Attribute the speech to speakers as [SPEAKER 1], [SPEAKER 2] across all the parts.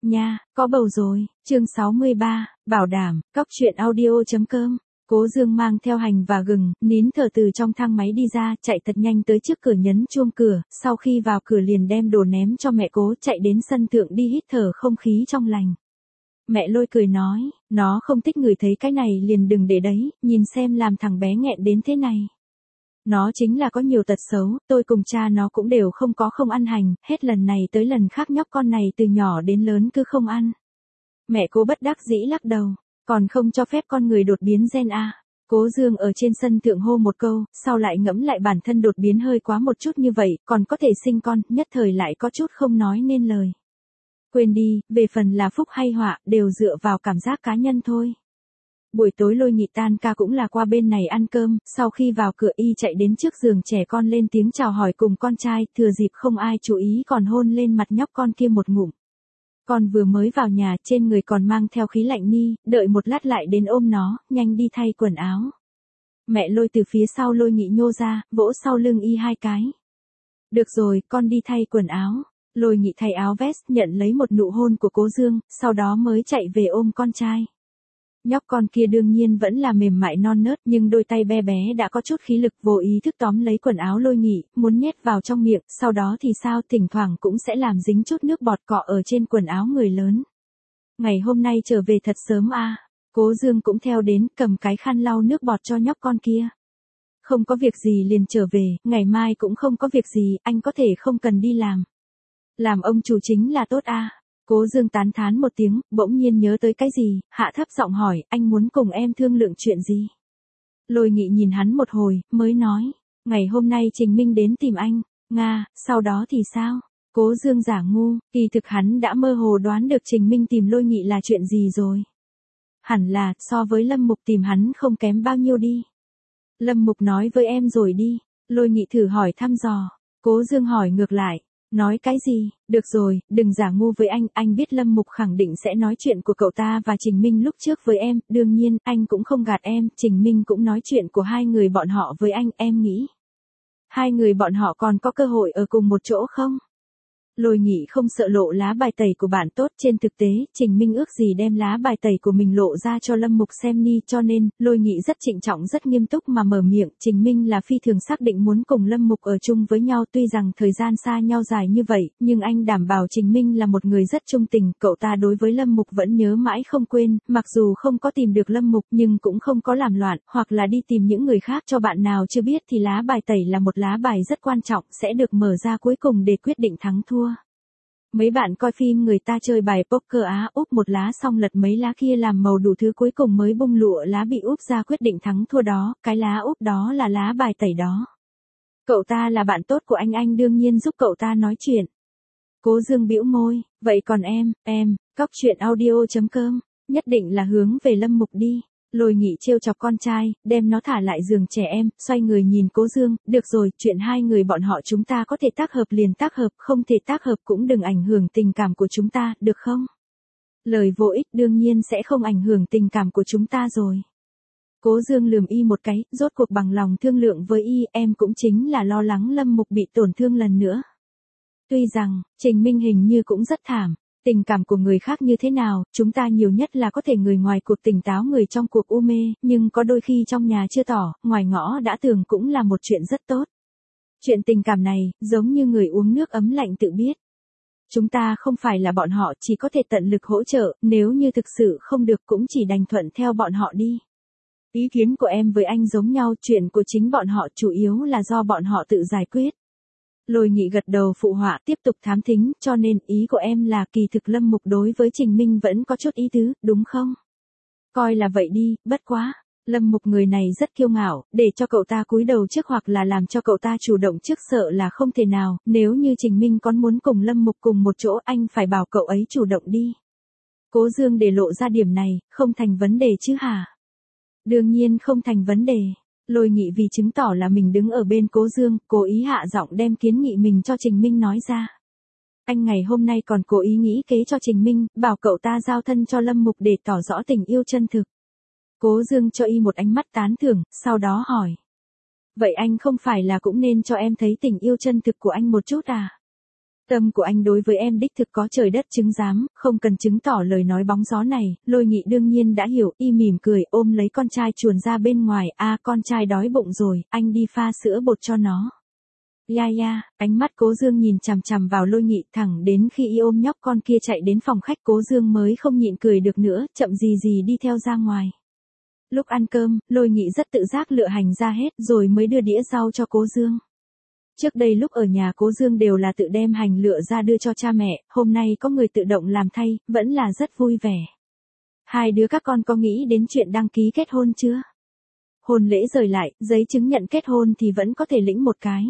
[SPEAKER 1] Nha, có bầu rồi, chương 63, bảo đảm, cóc truyện audio.com. Cố Dương mang theo hành và gừng, nín thở từ trong thang máy đi ra, chạy thật nhanh tới trước cửa nhấn chuông cửa, sau khi vào cửa liền đem đồ ném cho mẹ Cố, chạy đến sân thượng đi hít thở không khí trong lành. Mẹ Lôi cười nói, nó không thích người thấy cái này liền đừng để đấy, nhìn xem làm thằng bé nghẹn đến thế này. Nó chính là có nhiều tật xấu, tôi cùng cha nó cũng đều không ăn hành, hết lần này tới lần khác nhóc con này từ nhỏ đến lớn cứ không ăn. Mẹ Cố bất đắc dĩ lắc đầu, còn không cho phép con người đột biến gen à. Cố Dương ở trên sân thượng hô một câu, sau lại ngẫm lại bản thân đột biến hơi quá một chút như vậy, còn có thể sinh con, nhất thời lại có chút không nói nên lời. Quên đi, về phần là phúc hay họa, đều dựa vào cảm giác cá nhân thôi. Buổi tối Lôi Nghị tan ca cũng là qua bên này ăn cơm, sau khi vào cửa y chạy đến trước giường trẻ con lên tiếng chào hỏi cùng con trai, thừa dịp không ai chú ý còn hôn lên mặt nhóc con kia một ngụm. Con vừa mới vào nhà, trên người còn mang theo khí lạnh ni, đợi một lát lại đến ôm nó, nhanh đi thay quần áo. Mẹ Lôi từ phía sau Lôi Nghị nhô ra, vỗ sau lưng y hai cái. Được rồi, con đi thay quần áo. Lôi Nghị thay áo vest, nhận lấy một nụ hôn của Cố Dương, sau đó mới chạy về ôm con trai. Nhóc con kia đương nhiên vẫn là mềm mại non nớt, nhưng đôi tay bé bé đã có chút khí lực, vô ý thức tóm lấy quần áo Lôi Nghị, muốn nhét vào trong miệng, sau đó thì sao, thỉnh thoảng cũng sẽ làm dính chút nước bọt cọ ở trên quần áo người lớn. Ngày hôm nay trở về thật sớm à. Cố Dương cũng theo đến, cầm cái khăn lau nước bọt cho nhóc con kia. Không có việc gì liền trở về, ngày mai cũng không có việc gì, anh có thể không cần đi làm. Làm ông chủ chính là tốt à. Cố Dương tán thán một tiếng, bỗng nhiên nhớ tới cái gì, hạ thấp giọng hỏi, anh muốn cùng em thương lượng chuyện gì? Lôi Nghị nhìn hắn một hồi, mới nói, ngày hôm nay Trình Minh đến tìm anh, Nga, sau đó thì sao? Cố Dương giả ngu, kỳ thực hắn đã mơ hồ đoán được Trình Minh tìm Lôi Nghị là chuyện gì rồi. Hẳn là, so với Lâm Mục tìm hắn không kém bao nhiêu đi. Lâm Mục nói với em rồi đi, Lôi Nghị thử hỏi thăm dò, Cố Dương hỏi ngược lại. Nói cái gì, được rồi, đừng giả ngu với anh biết Lâm Mục khẳng định sẽ nói chuyện của cậu ta và Trình Minh lúc trước với em, đương nhiên, anh cũng không gạt em, Trình Minh cũng nói chuyện của hai người bọn họ với anh, em nghĩ. Hai người bọn họ còn có cơ hội ở cùng một chỗ không? Lôi Nghị không sợ lộ lá bài tẩy của bạn tốt, trên thực tế, Trình Minh ước gì đem lá bài tẩy của mình lộ ra cho Lâm Mục xem ni, cho nên, Lôi Nghị rất trịnh trọng rất nghiêm túc mà mở miệng, Trình Minh là phi thường xác định muốn cùng Lâm Mục ở chung với nhau, tuy rằng thời gian xa nhau dài như vậy, nhưng anh đảm bảo Trình Minh là một người rất trung tình, cậu ta đối với Lâm Mục vẫn nhớ mãi không quên, mặc dù không có tìm được Lâm Mục nhưng cũng không có làm loạn, hoặc là đi tìm những người khác cho bạn nào chưa biết thì lá bài tẩy là một lá bài rất quan trọng, sẽ được mở ra cuối cùng để quyết định thắng thua. Mấy bạn coi phim người ta chơi bài poker á, úp một lá xong lật mấy lá kia làm màu đủ thứ cuối cùng mới bung lụa lá bị úp ra quyết định thắng thua đó, cái lá úp đó là lá bài tẩy đó. Cậu ta là bạn tốt của anh đương nhiên giúp cậu ta nói chuyện. Cố Dương bĩu môi, vậy còn em, cóc truyện audio.com, nhất định là hướng về Lâm Mục đi. Lôi Nghị trêu chọc con trai, đem nó thả lại giường trẻ em, xoay người nhìn Cố Dương, được rồi, chuyện hai người bọn họ chúng ta có thể tác hợp liền tác hợp, không thể tác hợp cũng đừng ảnh hưởng tình cảm của chúng ta, được không? Lời vô ích đương nhiên sẽ không ảnh hưởng tình cảm của chúng ta rồi. Cố Dương lườm y một cái, rốt cuộc bằng lòng thương lượng với y, em cũng chính là lo lắng Lâm Mục bị tổn thương lần nữa. Tuy rằng, Trình Minh hình như cũng rất thảm. Tình cảm của người khác như thế nào, chúng ta nhiều nhất là có thể người ngoài cuộc tỉnh táo người trong cuộc u mê, nhưng có đôi khi trong nhà chưa tỏ, ngoài ngõ đã tường cũng là một chuyện rất tốt. Chuyện tình cảm này, giống như người uống nước ấm lạnh tự biết. Chúng ta không phải là bọn họ, chỉ có thể tận lực hỗ trợ, nếu như thực sự không được cũng chỉ đành thuận theo bọn họ đi. Ý kiến của em với anh giống nhau, chuyện của chính bọn họ chủ yếu là do bọn họ tự giải quyết. Lôi Nghị gật đầu phụ họa, tiếp tục thám thính, cho nên ý của em là kỳ thực Lâm Mục đối với Trình Minh vẫn có chút ý tứ, đúng không? Coi là vậy đi, bất quá. Lâm Mục người này rất kiêu ngạo, để cho cậu ta cúi đầu trước hoặc là làm cho cậu ta chủ động trước sợ là không thể nào, nếu như Trình Minh có muốn cùng Lâm Mục cùng một chỗ anh phải bảo cậu ấy chủ động đi. Cố Dương để lộ ra điểm này, không thành vấn đề chứ hả? Đương nhiên không thành vấn đề. Lôi Nghị vì chứng tỏ là mình đứng ở bên Cố Dương, cố ý hạ giọng đem kiến nghị mình cho Trình Minh nói ra. Anh ngày hôm nay còn cố ý nghĩ kế cho Trình Minh, bảo cậu ta giao thân cho Lâm Mục để tỏ rõ tình yêu chân thực. Cố Dương cho y một ánh mắt tán thưởng, sau đó hỏi. Vậy anh không phải là cũng nên cho em thấy tình yêu chân thực của anh một chút à? Tâm của anh đối với em đích thực có trời đất chứng giám, không cần chứng tỏ lời nói bóng gió này, Lôi Nghị đương nhiên đã hiểu, y mỉm cười ôm lấy con trai chuồn ra bên ngoài, con trai đói bụng rồi, anh đi pha sữa bột cho nó. Ya, ánh mắt Cố Dương nhìn chằm chằm vào Lôi Nghị thẳng đến khi y ôm nhóc con kia chạy đến phòng khách Cố Dương mới không nhịn cười được nữa, chậm gì đi theo ra ngoài. Lúc ăn cơm, Lôi Nghị rất tự giác lựa hành ra hết rồi mới đưa đĩa rau cho Cố Dương. Trước đây lúc ở nhà Cố Dương đều là tự đem hành lựa ra đưa cho cha mẹ, hôm nay có người tự động làm thay, vẫn là rất vui vẻ. Hai đứa các con có nghĩ đến chuyện đăng ký kết hôn chưa? Hôn lễ rời lại, giấy chứng nhận kết hôn thì vẫn có thể lĩnh một cái.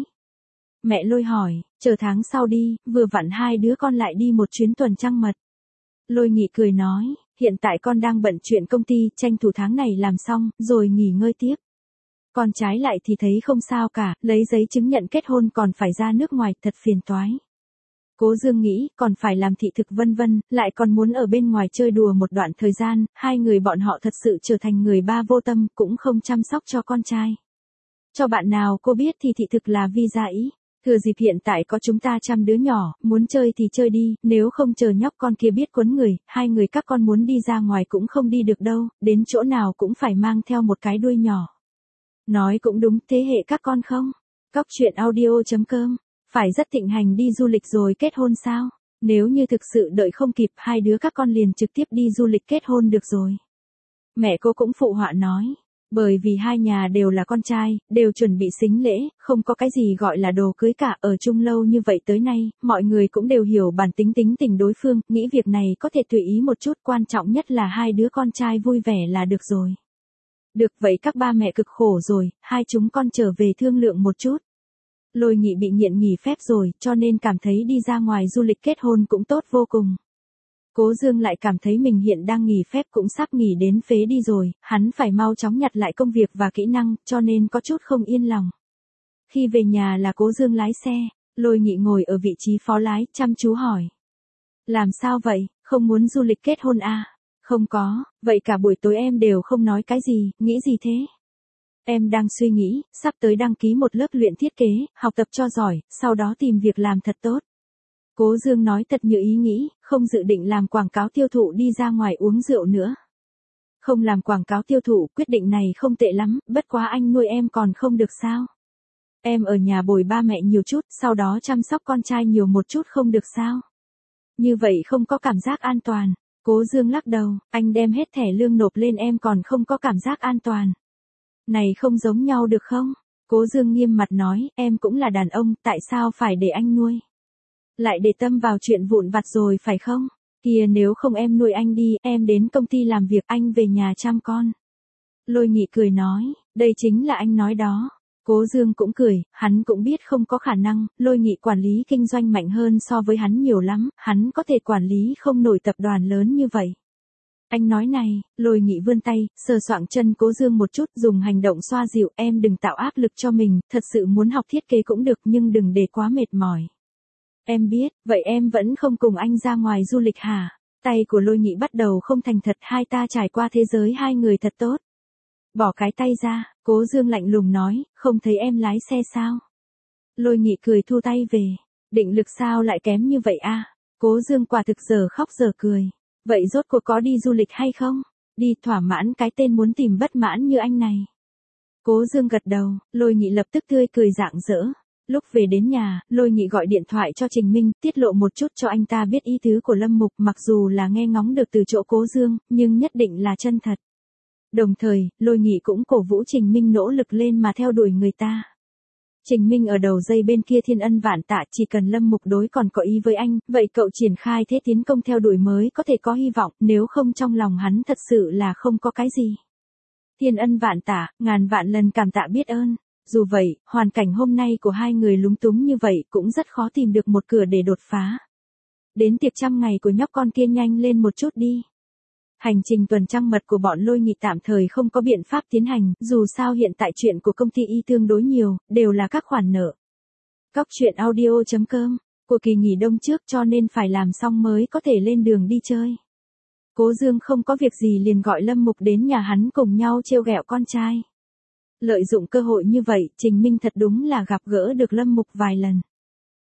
[SPEAKER 1] Mẹ Lôi hỏi, chờ tháng sau đi, vừa vặn hai đứa con lại đi một chuyến tuần trăng mật. Lôi Nghị cười nói, hiện tại con đang bận chuyện công ty, tranh thủ tháng này làm xong, rồi nghỉ ngơi tiếp. Con trái lại thì thấy không sao cả, lấy giấy chứng nhận kết hôn còn phải ra nước ngoài, thật phiền toái. Cố Dương nghĩ, còn phải làm thị thực vân vân, lại còn muốn ở bên ngoài chơi đùa một đoạn thời gian, hai người bọn họ thật sự trở thành người ba vô tâm, cũng không chăm sóc cho con trai. Cho bạn nào cô biết thì thị thực là visa ý. Thừa dịp hiện tại có chúng ta 100 đứa nhỏ, muốn chơi thì chơi đi, nếu không chờ nhóc con kia biết quấn người, hai người các con muốn đi ra ngoài cũng không đi được đâu, đến chỗ nào cũng phải mang theo một cái đuôi nhỏ. Nói cũng đúng, thế hệ các con không? Cóc truyện audio.com, phải rất thịnh hành đi du lịch rồi kết hôn sao? Nếu như thực sự đợi không kịp, hai đứa các con liền trực tiếp đi du lịch kết hôn được rồi. Mẹ cô cũng phụ họa nói. Bởi vì hai nhà đều là con trai, đều chuẩn bị sính lễ, không có cái gì gọi là đồ cưới cả, ở chung lâu như vậy tới nay, mọi người cũng đều hiểu bản tính tình đối phương, nghĩ việc này có thể tùy ý một chút, quan trọng nhất là hai đứa con trai vui vẻ là được rồi. Được vậy các ba mẹ cực khổ rồi, hai chúng con trở về thương lượng một chút. Lôi Nghị bị nghiện nghỉ phép rồi, cho nên cảm thấy đi ra ngoài du lịch kết hôn cũng tốt vô cùng. Cố Dương lại cảm thấy mình hiện đang nghỉ phép cũng sắp nghỉ đến phế đi rồi, hắn phải mau chóng nhặt lại công việc và kỹ năng, cho nên có chút không yên lòng. Khi về nhà là Cố Dương lái xe, Lôi Nghị ngồi ở vị trí phó lái, chăm chú hỏi. Làm sao vậy, không muốn du lịch kết hôn à? Không có, vậy cả buổi tối em đều không nói cái gì, nghĩ gì thế? Em đang suy nghĩ, sắp tới đăng ký một lớp luyện thiết kế, học tập cho giỏi, sau đó tìm việc làm thật tốt. Cố Dương nói thật như ý nghĩ, không dự định làm quảng cáo tiêu thụ đi ra ngoài uống rượu nữa. Không làm quảng cáo tiêu thụ, quyết định này không tệ lắm, bất quá anh nuôi em còn không được sao? Em ở nhà bồi ba mẹ nhiều chút, sau đó chăm sóc con trai nhiều một chút không được sao? Như vậy không có cảm giác an toàn. Cố Dương lắc đầu, anh đem hết thẻ lương nộp lên em còn không có cảm giác an toàn. Này không giống nhau được không? Cố Dương nghiêm mặt nói, em cũng là đàn ông, tại sao phải để anh nuôi? Lại để tâm vào chuyện vụn vặt rồi phải không? Kìa nếu không em nuôi anh đi, em đến công ty làm việc, anh về nhà chăm con. Lôi Nghị cười nói, đây chính là anh nói đó. Cố Dương cũng cười, hắn cũng biết không có khả năng, Lôi Nghị quản lý kinh doanh mạnh hơn so với hắn nhiều lắm, hắn có thể quản lý không nổi tập đoàn lớn như vậy. Anh nói này, Lôi Nghị vươn tay, sờ soạng chân Cố Dương một chút, dùng hành động xoa dịu, em đừng tạo áp lực cho mình, thật sự muốn học thiết kế cũng được nhưng đừng để quá mệt mỏi. Em biết, vậy em vẫn không cùng anh ra ngoài du lịch hả? Tay của Lôi Nghị bắt đầu không thành thật, hai ta trải qua thế giới hai người thật tốt. Bỏ cái tay ra, Cố Dương lạnh lùng nói, không thấy em lái xe sao? Lôi Nghị cười thu tay về, định lực sao lại kém như vậy a? Cố Dương quả thực giờ khóc giờ cười. Vậy rốt cuộc có đi du lịch hay không? Đi thỏa mãn cái tên muốn tìm bất mãn như anh này. Cố Dương gật đầu, Lôi Nghị lập tức tươi cười rạng rỡ. Lúc về đến nhà, Lôi Nghị gọi điện thoại cho Trình Minh, tiết lộ một chút cho anh ta biết ý tứ của Lâm Mục, mặc dù là nghe ngóng được từ chỗ Cố Dương, nhưng nhất định là chân thật. Đồng thời, Lôi Nghị cũng cổ vũ Trình Minh nỗ lực lên mà theo đuổi người ta. Trình Minh ở đầu dây bên kia thiên ân vạn tạ, chỉ cần Lâm Mục đối còn có ý với anh, vậy cậu triển khai thế tiến công theo đuổi mới có thể có hy vọng, nếu không trong lòng hắn thật sự là không có cái gì. Thiên ân vạn tạ, ngàn vạn lần cảm tạ biết ơn. Dù vậy, hoàn cảnh hôm nay của hai người lúng túng như vậy cũng rất khó tìm được một cửa để đột phá. Đến tiệc 100 ngày của nhóc con kia nhanh lên một chút đi. Hành trình tuần trăng mật của bọn Lôi Nghị tạm thời không có biện pháp tiến hành, dù sao hiện tại chuyện của công ty y tương đối nhiều, đều là các khoản nợ. Cóc truyện audio.com, của kỳ nghỉ đông trước cho nên phải làm xong mới có thể lên đường đi chơi. Cố Dương không có việc gì liền gọi Lâm Mục đến nhà hắn cùng nhau trêu ghẹo con trai. Lợi dụng cơ hội như vậy, Trình Minh thật đúng là gặp gỡ được Lâm Mục vài lần.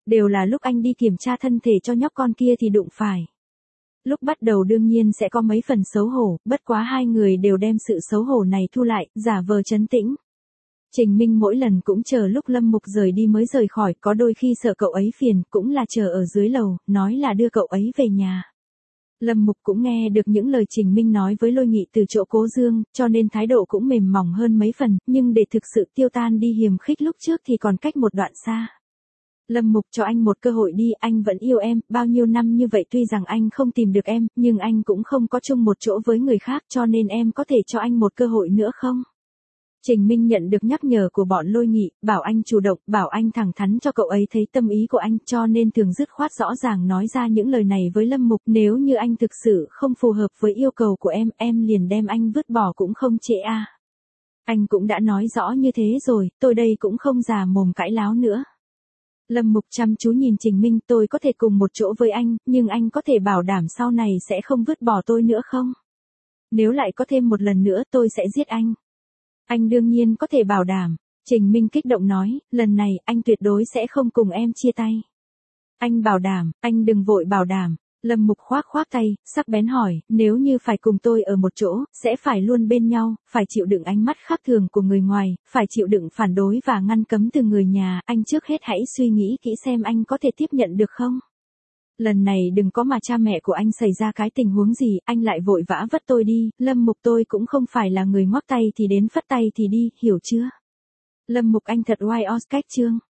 [SPEAKER 1] Đều là lúc anh đi kiểm tra thân thể cho nhóc con kia thì đụng phải. Lúc bắt đầu đương nhiên sẽ có mấy phần xấu hổ, bất quá hai người đều đem sự xấu hổ này thu lại, giả vờ trấn tĩnh. Trình Minh mỗi lần cũng chờ lúc Lâm Mục rời đi mới rời khỏi, có đôi khi sợ cậu ấy phiền, cũng là chờ ở dưới lầu, nói là đưa cậu ấy về nhà. Lâm Mục cũng nghe được những lời Trình Minh nói với Lôi Nghị từ chỗ Cố Dương, cho nên thái độ cũng mềm mỏng hơn mấy phần, nhưng để thực sự tiêu tan đi hiềm khích lúc trước thì còn cách một đoạn xa. Lâm Mục, cho anh một cơ hội đi, anh vẫn yêu em, bao nhiêu năm như vậy tuy rằng anh không tìm được em, nhưng anh cũng không có chung một chỗ với người khác, cho nên em có thể cho anh một cơ hội nữa không? Trình Minh nhận được nhắc nhở của bọn Lôi Nghị, bảo anh chủ động, bảo anh thẳng thắn cho cậu ấy thấy tâm ý của anh, cho nên thường dứt khoát rõ ràng nói ra những lời này với Lâm Mục, nếu như anh thực sự không phù hợp với yêu cầu của em liền đem anh vứt bỏ cũng không trễ à. Anh cũng đã nói rõ như thế rồi, tôi đây cũng không già mồm cãi láo nữa. Lâm Mục chăm chú nhìn Trình Minh, tôi có thể cùng một chỗ với anh, nhưng anh có thể bảo đảm sau này sẽ không vứt bỏ tôi nữa không? Nếu lại có thêm một lần nữa tôi sẽ giết anh. Anh đương nhiên có thể bảo đảm. Trình Minh kích động nói, lần này anh tuyệt đối sẽ không cùng em chia tay. Anh bảo đảm, anh đừng vội bảo đảm. Lâm Mục khoác tay, sắc bén hỏi, nếu như phải cùng tôi ở một chỗ, sẽ phải luôn bên nhau, phải chịu đựng ánh mắt khác thường của người ngoài, phải chịu đựng phản đối và ngăn cấm từ người nhà, anh trước hết hãy suy nghĩ kỹ xem anh có thể tiếp nhận được không? Lần này đừng có mà cha mẹ của anh xảy ra cái tình huống gì, anh lại vội vã vất tôi đi, Lâm Mục tôi cũng không phải là người ngoắc tay thì đến phất tay thì đi, hiểu chưa? Lâm Mục anh thật oai os cách chương.